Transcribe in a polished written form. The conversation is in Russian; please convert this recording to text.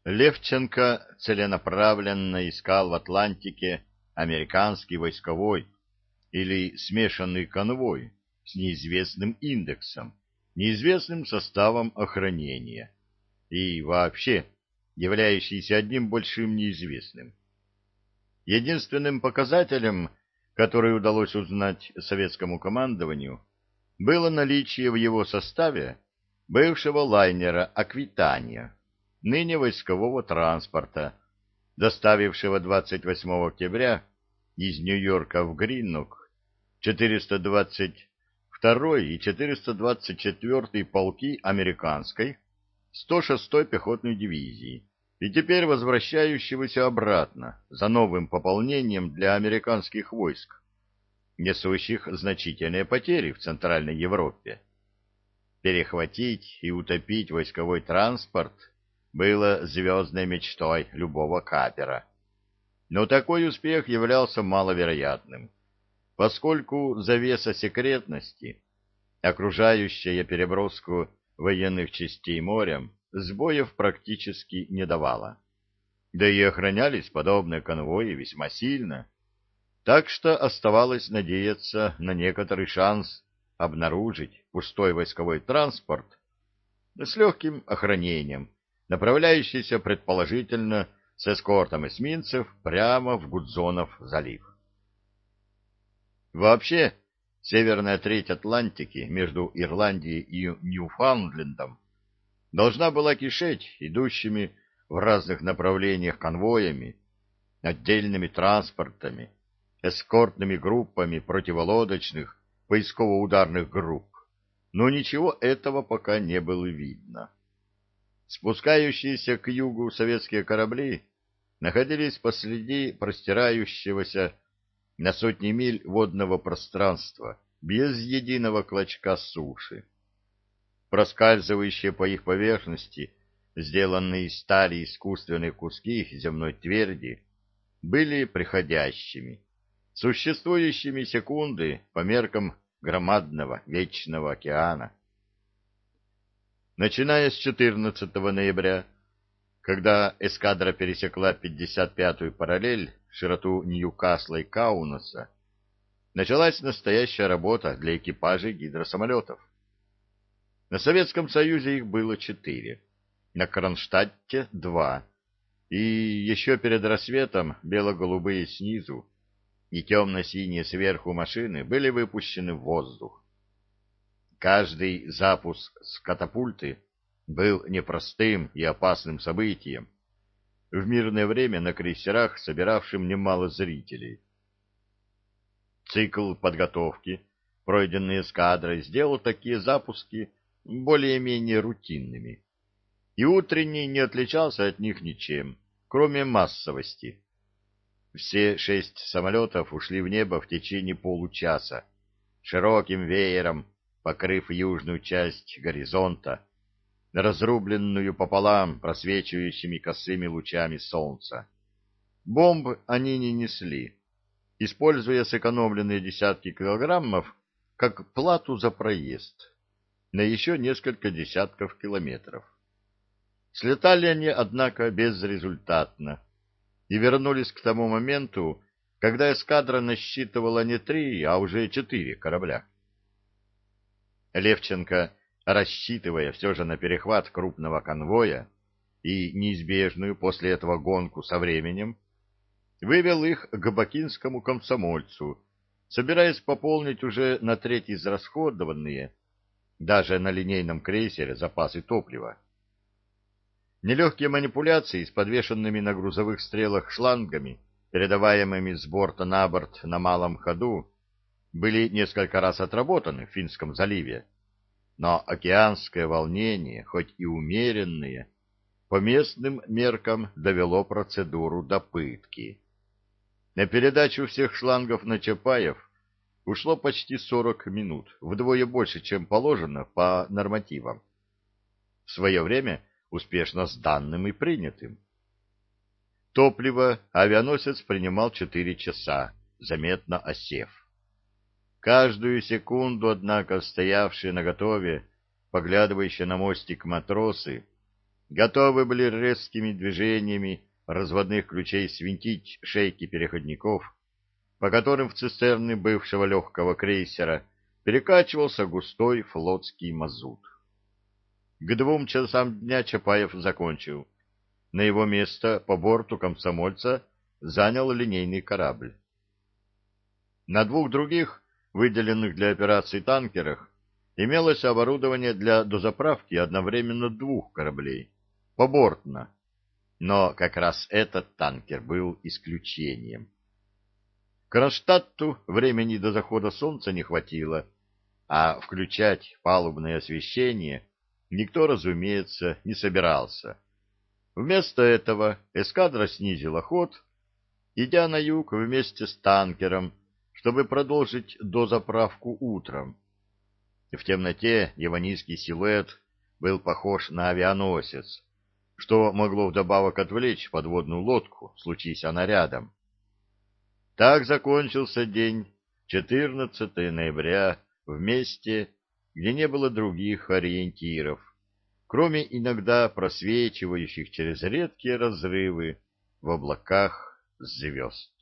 Левченко целенаправленно искал в Атлантике американский войсковой или смешанный конвой с неизвестным индексом, неизвестным составом охранения и вообще являющийся одним большим неизвестным. Единственным показателем, который удалось узнать советскому командованию, было ноичие в его составе бывшего лайнера «Аквитания», ныне войскового транспорта, доставившего 28 октября из Нью-Йорка в Гринук 422-й и 424-й полки американской 106-й пехотной дивизии и теперь возвращающегося обратно за новым пополнением для американских войск, несущих значительные потери в Центральной Европе. Перехватить и утопить войсковой транспорт было звездной мечтой любого капера. Но такой успех являлся маловероятным, поскольку завеса секретности, окружающая переброску военных частей морем, сбоев практически не давала. Да и охранялись подобные конвои весьма сильно, так что оставалось надеяться на некоторый шанс обнаружить пустой войсковой транспорт с легким охранением, направляющийся предположительно с эскортом эсминцев прямо в Гудзонов залив. Вообще, северная треть Атлантики между Ирландией и Ньюфаундлендом должна была кишеть идущими в разных направлениях конвоями, отдельными транспортами, эскортными группами противолодочных поисково-ударных групп, но ничего этого пока не было видно. Спускающиеся к югу советские корабли находились посреди простирающегося на сотни миль водного пространства, без единого клочка суши. Проскальзывающие по их поверхности, сделанные из стали искусственные куски земной тверди, были приходящими, существующими секунды по меркам громадного вечного океана. Начиная с 14 ноября, когда эскадра пересекла 55-ю параллель, широту Ньюкасла и Каунаса, началась настоящая работа для экипажей гидросамолетов. На Советском Союзе их было 4, на Кронштадте 2, и еще перед рассветом бело-голубые снизу и темно-синие сверху машины были выпущены в воздух. Каждый запуск с катапульты был непростым и опасным событием, в мирное время на крейсерах, собиравшим немало зрителей. Цикл подготовки, пройденный эскадрой, сделал такие запуски более-менее рутинными, и утренний не отличался от них ничем, кроме массовости. Все 6 самолетов ушли в небо в течение получаса, широким веером покрыв южную часть горизонта, разрубленную пополам просвечивающими косыми лучами солнца. Бомб они не несли, используя сэкономленные десятки килограммов как плату за проезд на еще несколько десятков километров. Слетали они, однако, безрезультатно и вернулись к тому моменту, когда эскадра насчитывала не 3, а уже 4 корабля. Левченко, рассчитывая все же на перехват крупного конвоя и неизбежную после этого гонку со временем, вывел их к бакинскому комсомольцу, собираясь пополнить уже на треть израсходованные, даже на линейном крейсере, запасы топлива. Нелегкие манипуляции с подвешенными на грузовых стрелах шлангами, передаваемыми с борта на борт на малом ходу, были несколько раз отработаны в Финском заливе, но океанское волнение, хоть и умеренное, по местным меркам довело процедуру до пытки. На передачу всех шлангов на Чапаев ушло почти 40 минут, вдвое больше, чем положено по нормативам. В свое время успешно сданным и принятым. Топливо авианосец принимал 4 часа, заметно осев. Каждую секунду, однако, стоявшие наготове, поглядывающие на мостик матросы, готовы были резкими движениями разводных ключей свинтить шейки переходников, по которым в цистерны бывшего легкого крейсера перекачивался густой флотский мазут. К 2 часам дня Чапаев закончил. На его место по борту комсомольца занял линейный корабль. На 2 других, выделенных для операции танкерах, имелось оборудование для дозаправки одновременно 2 кораблей, побортно. Но как раз этот танкер был исключением. Кронштадту времени до захода солнца не хватило, а включать палубное освещение никто, разумеется, не собирался. Вместо этого эскадра снизила ход, идя на юг вместе с танкером, чтобы продолжить дозаправку утром. В темноте его низкий силуэт был похож на авианосец, что могло вдобавок отвлечь подводную лодку, случись она рядом. Так закончился день 14 ноября в месте, где не было других ориентиров, кроме иногда просвечивающих через редкие разрывы в облаках звезд.